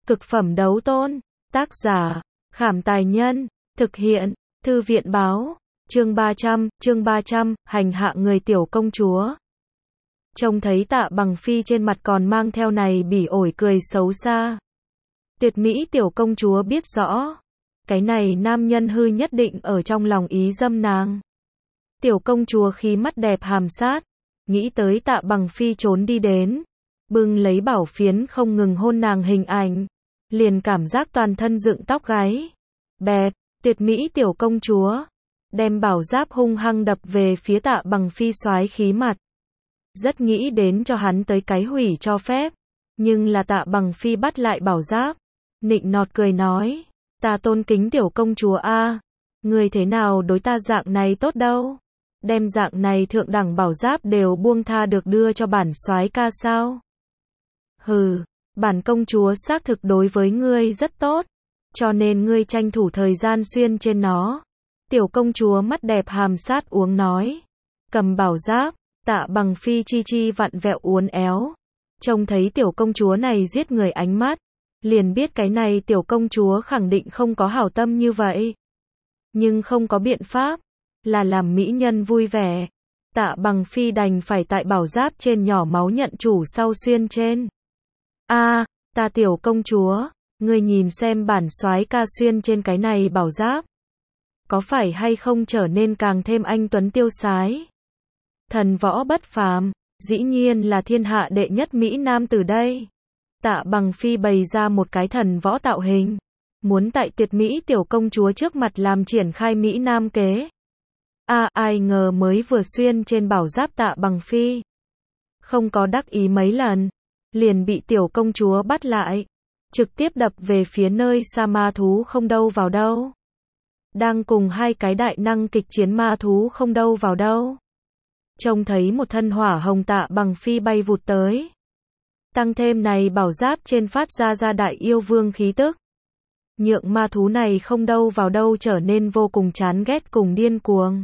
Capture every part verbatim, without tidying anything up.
Cực phẩm đấu tôn. Tác giả, Khảm Tài Nhân. Thực hiện, Thư viện Báo. Chương ba trăm, chương ba trăm, hành hạ người tiểu công chúa. Trông thấy Tạ Bằng Phi trên mặt còn mang theo này bỉ ổi cười xấu xa. Tuyệt mỹ tiểu công chúa biết rõ, cái này nam nhân hư nhất định ở trong lòng ý dâm nàng. Tiểu công chúa khí mắt đẹp hàm sát, nghĩ tới Tạ Bằng Phi trốn đi đến, bưng lấy bảo phiến không ngừng hôn nàng hình ảnh, liền cảm giác toàn thân dựng tóc gáy. Bẹp, tuyệt mỹ tiểu công chúa, đem bảo giáp hung hăng đập về phía Tạ Bằng Phi soái khí mặt. Rất nghĩ đến cho hắn tới cái hủy cho phép, nhưng là Tạ Bằng Phi bắt lại bảo giáp, nịnh nọt cười nói, ta tôn kính tiểu công chúa a, người thế nào đối ta dạng này tốt đâu, đem dạng này thượng đẳng bảo giáp đều buông tha được đưa cho bản soái ca sao? Hừ, bản công chúa xác thực đối với ngươi rất tốt, cho nên ngươi tranh thủ thời gian xuyên trên nó. Tiểu công chúa mắt đẹp hàm sát uống nói, cầm bảo giáp. Tạ Bằng Phi chi chi vặn vẹo uốn éo, trông thấy tiểu công chúa này giết người ánh mắt, liền biết cái này tiểu công chúa khẳng định không có hảo tâm như vậy. Nhưng không có biện pháp, là làm mỹ nhân vui vẻ. Tạ Bằng Phi đành phải tại bảo giáp trên nhỏ máu nhận chủ sau xuyên trên. A, à, ta tiểu công chúa, ngươi nhìn xem bản soái ca xuyên trên cái này bảo giáp, có phải hay không trở nên càng thêm anh tuấn tiêu sái? Thần võ bất phàm, dĩ nhiên là thiên hạ đệ nhất mỹ nam từ đây. Tạ Bằng Phi bày ra một cái thần võ tạo hình, muốn tại tuyệt mỹ tiểu công chúa trước mặt làm triển khai mỹ nam kế. A, à, ai ngờ mới vừa xuyên trên bảo giáp Tạ Bằng Phi, không có đắc ý mấy lần, liền bị tiểu công chúa bắt lại, trực tiếp đập về phía nơi xa ma thú không đâu vào đâu. Đang cùng hai cái đại năng kịch chiến ma thú không đâu vào đâu. Trông thấy một thân hỏa hồng Tạ Bằng Phi bay vụt tới. Tăng thêm này bảo giáp trên phát ra ra đại yêu vương khí tức. Nhượng ma thú này không đâu vào đâu trở nên vô cùng chán ghét cùng điên cuồng.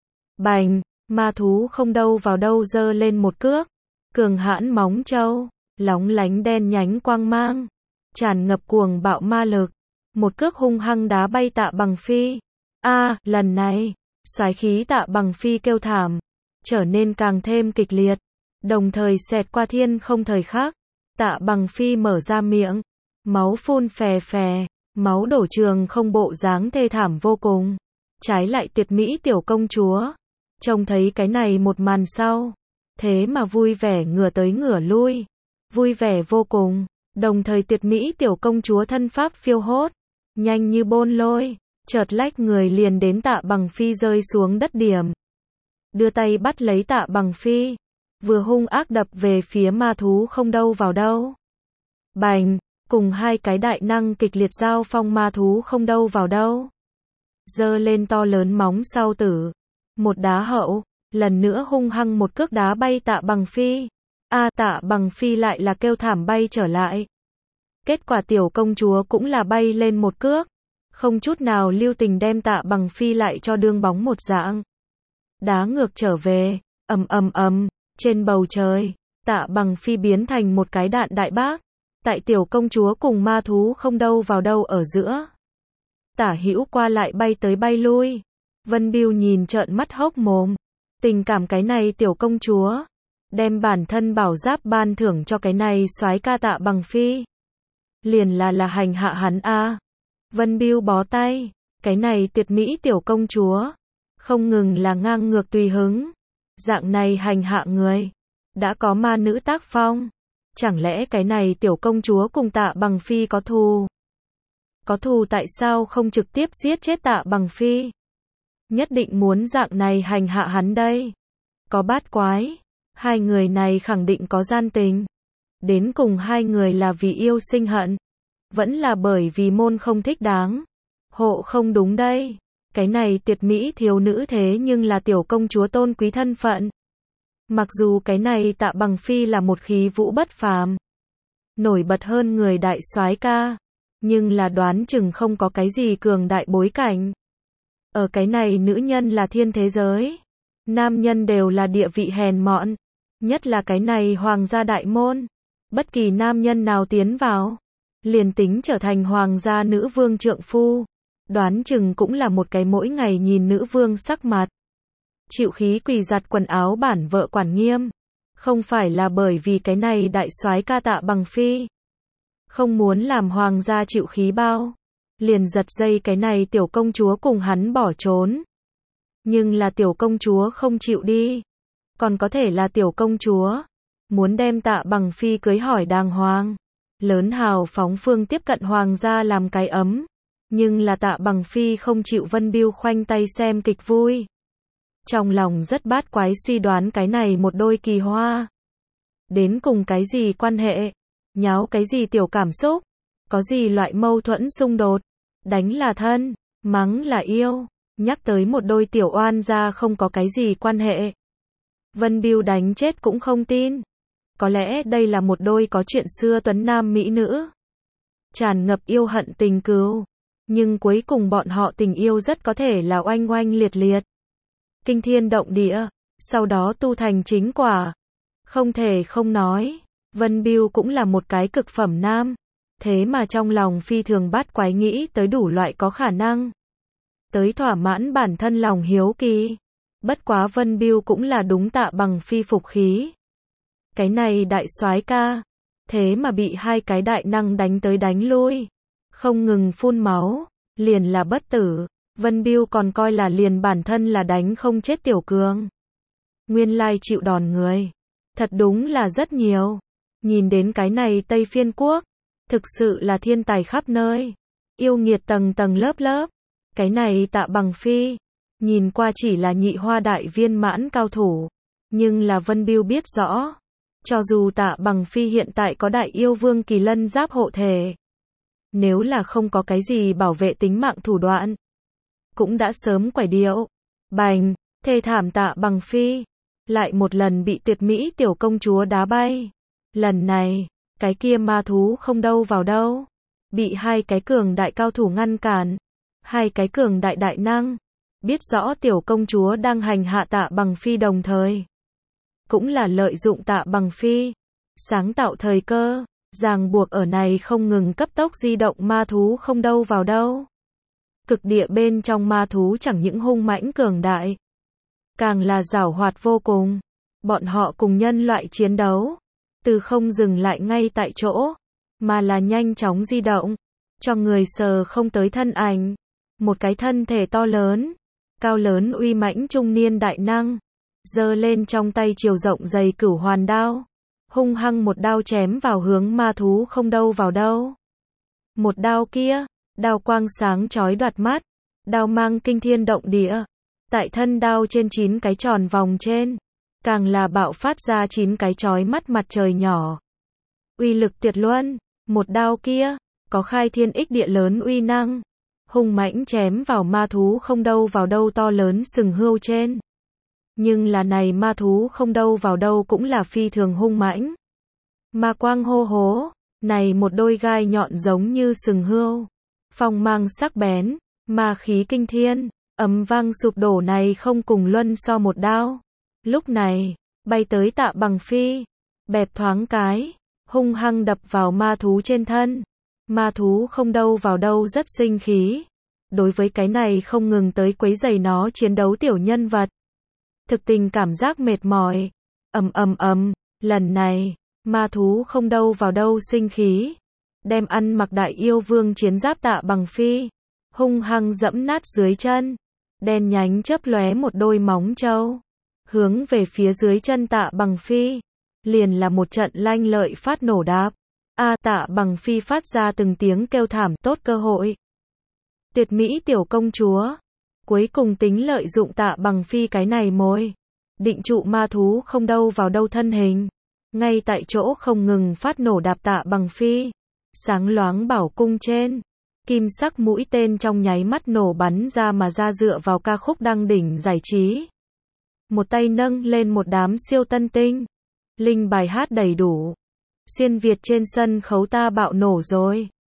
Bành, ma thú không đâu vào đâu giơ lên một cước. Cường hãn móng trâu, lóng lánh đen nhánh quang mang, tràn ngập cuồng bạo ma lực. Một cước hung hăng đá bay Tạ Bằng Phi. A, à, lần này, soái khí Tạ Bằng Phi kêu thảm, trở nên càng thêm kịch liệt, đồng thời xẹt qua thiên không thời khắc. Tạ Bằng Phi mở ra miệng, máu phun phè phè, máu đổ trường không bộ dáng thê thảm vô cùng. Trái lại tuyệt mỹ tiểu công chúa, trông thấy cái này một màn sau, thế mà vui vẻ ngửa tới ngửa lui, vui vẻ vô cùng, đồng thời tuyệt mỹ tiểu công chúa thân pháp phiêu hốt, nhanh như bôn lôi, chợt lách người liền đến Tạ Bằng Phi rơi xuống đất điểm. Đưa tay bắt lấy Tạ Bằng Phi, vừa hung ác đập về phía ma thú không đâu vào đâu. Bành, cùng hai cái đại năng kịch liệt giao phong ma thú không đâu vào đâu. Giơ lên to lớn móng sau tử, một đá hậu, lần nữa hung hăng một cước đá bay Tạ Bằng Phi. A, à, Tạ Bằng Phi lại là kêu thảm bay trở lại. Kết quả tiểu công chúa cũng là bay lên một cước, không chút nào lưu tình đem Tạ Bằng Phi lại cho đương bóng một dạng. Đá ngược trở về, ầm ầm ầm, trên bầu trời, Tạ Bằng Phi biến thành một cái đạn đại bác, tại tiểu công chúa cùng ma thú không đâu vào đâu ở giữa. Tả hữu qua lại bay tới bay lui, Vân Biêu nhìn trợn mắt hốc mồm, tình cảm cái này tiểu công chúa, đem bản thân bảo giáp ban thưởng cho cái này soái ca Tạ Bằng Phi. Liền là là hành hạ hắn a. À. Vân Biêu bó tay, cái này tuyệt mỹ tiểu công chúa, không ngừng là ngang ngược tùy hứng, dạng này hành hạ người, đã có ma nữ tác phong, chẳng lẽ cái này tiểu công chúa cùng Tạ Bằng Phi có thù? Có thù tại sao không trực tiếp giết chết Tạ Bằng Phi? Nhất định muốn dạng này hành hạ hắn đây. Có bát quái, hai người này khẳng định có gian tình. Đến cùng hai người là vì yêu sinh hận, vẫn là bởi vì môn không thích đáng. Hộ không đúng đây. Cái này tuyệt mỹ thiếu nữ thế nhưng là tiểu công chúa tôn quý thân phận. Mặc dù cái này Tạ Bằng Phi là một khí vũ bất phàm, nổi bật hơn người đại soái ca, nhưng là đoán chừng không có cái gì cường đại bối cảnh. Ở cái này nữ nhân là thiên thế giới, nam nhân đều là địa vị hèn mọn, nhất là cái này hoàng gia đại môn, bất kỳ nam nhân nào tiến vào, liền tính trở thành hoàng gia nữ vương trượng phu, đoán chừng cũng là một cái mỗi ngày nhìn nữ vương sắc mặt. Chịu khí quỳ giặt quần áo bản vợ quản nghiêm. Không phải là bởi vì cái này đại soái ca Tạ Bằng Phi không muốn làm hoàng gia chịu khí bao, liền giật dây cái này tiểu công chúa cùng hắn bỏ trốn. Nhưng là tiểu công chúa không chịu đi. Còn có thể là tiểu công chúa muốn đem Tạ Bằng Phi cưới hỏi đàng hoàng. Lớn hào phóng phương tiếp cận hoàng gia làm cái ấm. Nhưng là Tạ Bằng Phi không chịu Vân Biêu khoanh tay xem kịch vui. Trong lòng rất bát quái suy đoán cái này một đôi kỳ hoa. Đến cùng cái gì quan hệ? Nháo cái gì tiểu cảm xúc? Có gì loại mâu thuẫn xung đột? Đánh là thân, mắng là yêu. Nhắc tới một đôi tiểu oan gia không có cái gì quan hệ. Vân Biêu đánh chết cũng không tin. Có lẽ đây là một đôi có chuyện xưa tuấn nam mỹ nữ. Tràn ngập yêu hận tình cừu. Nhưng cuối cùng bọn họ tình yêu rất có thể là oanh oanh liệt liệt. Kinh thiên động địa, sau đó tu thành chính quả. Không thể không nói, Vân Biêu cũng là một cái cực phẩm nam. Thế mà trong lòng phi thường bát quái nghĩ tới đủ loại có khả năng. Tới thỏa mãn bản thân lòng hiếu kỳ. Bất quá Vân Biêu cũng là đúng Tạ Bằng Phi phục khí. Cái này đại soái ca, thế mà bị hai cái đại năng đánh tới đánh lui. Không ngừng phun máu, liền là bất tử. Vân Biêu còn coi là liền bản thân là đánh không chết tiểu cường. Nguyên lai chịu đòn người. Thật đúng là rất nhiều. Nhìn đến cái này Tây Phiên Quốc. Thực sự là thiên tài khắp nơi. Yêu nghiệt tầng tầng lớp lớp. Cái này Tạ Bằng Phi. Nhìn qua chỉ là nhị hoa đại viên mãn cao thủ. Nhưng là Vân Biêu biết rõ. Cho dù Tạ Bằng Phi hiện tại có đại yêu vương kỳ lân giáp hộ thể. Nếu là không có cái gì bảo vệ tính mạng thủ đoạn. Cũng đã sớm quải điệu. Bành, thê thảm Tạ Bằng Phi. Lại một lần bị tuyệt mỹ tiểu công chúa đá bay. Lần này, cái kia ma thú không đâu vào đâu. Bị hai cái cường đại cao thủ ngăn cản. Hai cái cường đại đại năng. Biết rõ tiểu công chúa đang hành hạ Tạ Bằng Phi đồng thời. Cũng là lợi dụng Tạ Bằng Phi. Sáng tạo thời cơ. Ràng buộc ở này không ngừng cấp tốc di động ma thú không đâu vào đâu. Cực địa bên trong ma thú chẳng những hung mãnh cường đại. Càng là giảo hoạt vô cùng. Bọn họ cùng nhân loại chiến đấu. Từ không dừng lại ngay tại chỗ. Mà là nhanh chóng di động. Cho người sờ không tới thân ảnh. Một cái thân thể to lớn. Cao lớn uy mãnh trung niên đại năng. Giơ lên trong tay chiều rộng dày cửu hoàn đao. Hung hăng một đao chém vào hướng ma thú không đâu vào đâu. Một đao kia. Đao quang sáng chói đoạt mắt. Đao mang kinh thiên động địa. Tại thân đao trên chín cái tròn vòng trên. Càng là bạo phát ra chín cái chói mắt mặt trời nhỏ. Uy lực tuyệt luân. Một đao kia. Có khai thiên ích địa lớn uy năng. Hung mãnh chém vào ma thú không đâu vào đâu to lớn sừng hươu trên. Nhưng là này ma thú không đâu vào đâu cũng là phi thường hung mãnh. Ma quang hô hố. Này một đôi gai nhọn giống như sừng hươu. Phong mang sắc bén, ma khí kinh thiên, ầm vang sụp đổ này không cùng luân so một đao. Lúc này, bay tới Tạ Bằng Phi, bẹp thoáng cái, hung hăng đập vào ma thú trên thân. Ma thú không đâu vào đâu rất sinh khí. Đối với cái này không ngừng tới quấy rầy nó chiến đấu tiểu nhân vật. Thực tình cảm giác mệt mỏi. Ầm ầm ầm, lần này, ma thú không đâu vào đâu sinh khí. Đem ăn mặc đại yêu vương chiến giáp Tạ Bằng Phi. Hung hăng dẫm nát dưới chân. Đen nhánh chớp lóe một đôi móng trâu. Hướng về phía dưới chân Tạ Bằng Phi. Liền là một trận lanh lợi phát nổ đáp. A Tạ Bằng Phi phát ra từng tiếng kêu thảm tốt cơ hội. Tuyệt mỹ tiểu công chúa. Cuối cùng tính lợi dụng Tạ Bằng Phi cái này mồi. Định trụ ma thú không đâu vào đâu thân hình. Ngay tại chỗ không ngừng phát nổ đạp Tạ Bằng Phi. Sáng loáng bảo cung trên. Kim sắc mũi tên trong nháy mắt nổ bắn ra mà ra dựa vào ca khúc đăng đỉnh giải trí. Một tay nâng lên một đám siêu tân tinh. Linh bài hát đầy đủ. Xuyên Việt trên sân khấu ta bạo nổ rồi.